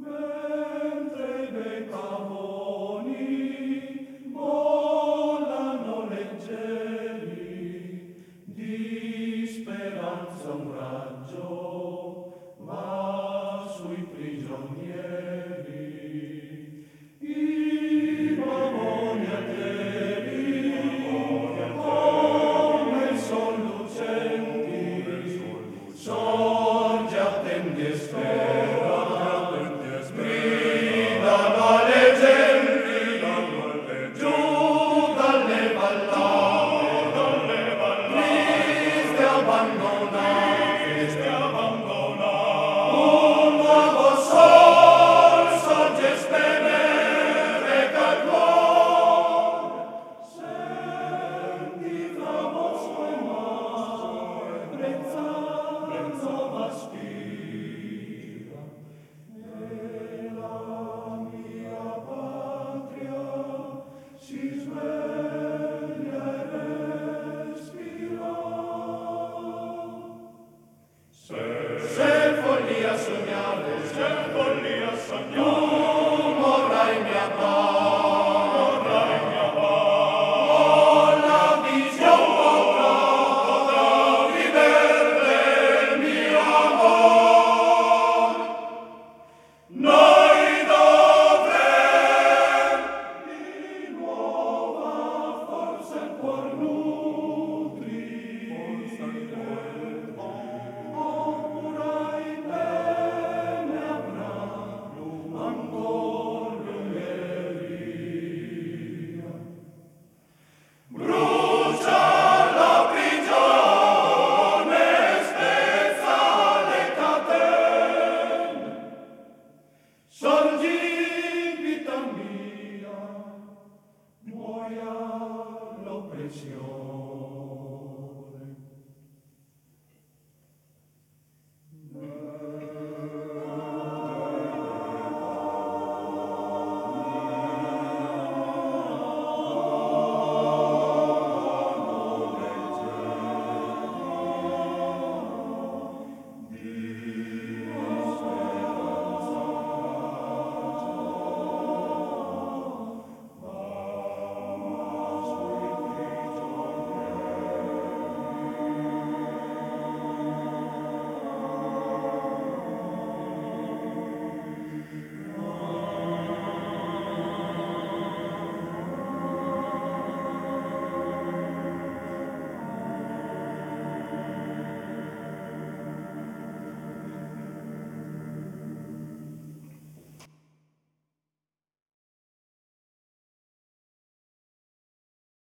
Mentre i bei pavoni volano leggeri, di speranza un raggio va sui prigionieri. I pavoni alteri, come il sol lucenti, sorge, attendi e spera, gridano alle genti, giù dalle vallate, tristi abbandonati, un nuovo sol sorge e spenereca il cuore. Senti tra mosso e mare, brezza nuova spira, e la mia patria si sveglia e respira. Se follia sognare, tu morrai mia la visione potrà vivere il mio amor. Noi dovremo di nuova forza il cuor nutrire, ora il bene avrà ancor l'ungheria. Brucia la prigione, spezza le catene, sorgi vita mia, muoia l'oppressione.